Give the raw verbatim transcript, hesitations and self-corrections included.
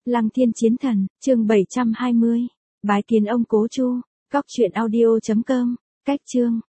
Lăng Thiên Chiến Thần, chương bảy trăm hai mươi. Bái kiến ông Cố Chu. Cóc truyện audio chấm com. Cách chương.